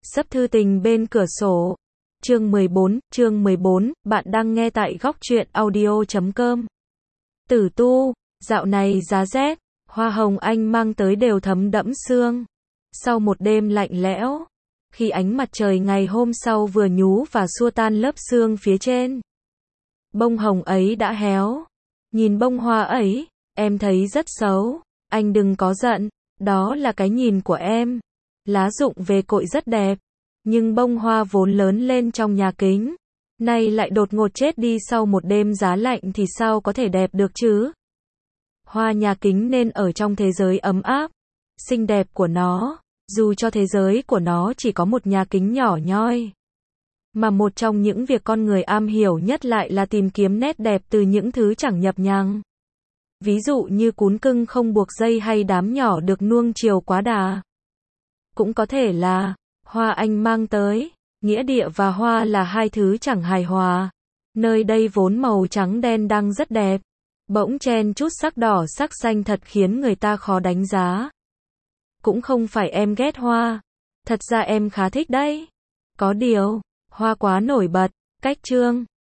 Sấp thư tình bên cửa sổ. Chương 14, bạn đang nghe tại góc truyện audio.com. Tử tu, dạo này giá rét, hoa hồng anh mang tới đều thấm đẫm sương. Sau một đêm lạnh lẽo, khi ánh mặt trời ngày hôm sau vừa nhú và xua tan lớp sương phía trên, bông hồng ấy đã héo. Nhìn bông hoa ấy, em thấy rất xấu. Anh đừng có giận, đó là cái nhìn của em. Lá rụng về cội rất đẹp, nhưng bông hoa vốn lớn lên trong nhà kính, nay lại đột ngột chết đi sau một đêm giá lạnh thì sao có thể đẹp được chứ? Hoa nhà kính nên ở trong thế giới ấm áp, xinh đẹp của nó, dù cho thế giới của nó chỉ có một nhà kính nhỏ nhoi. Mà một trong những việc con người am hiểu nhất lại là tìm kiếm nét đẹp từ những thứ chẳng nhập nhằng. Ví dụ như cún cưng không buộc dây hay đám nhỏ được nuông chiều quá đà. Cũng có thể là hoa anh mang tới, nghĩa địa và hoa là hai thứ chẳng hài hòa. Nơi đây vốn màu trắng đen đang rất đẹp, bỗng chen chút sắc đỏ sắc xanh thật khiến người ta khó đánh giá. Cũng không phải em ghét hoa, thật ra em khá thích đấy. Có điều, hoa quá nổi bật, cách trương,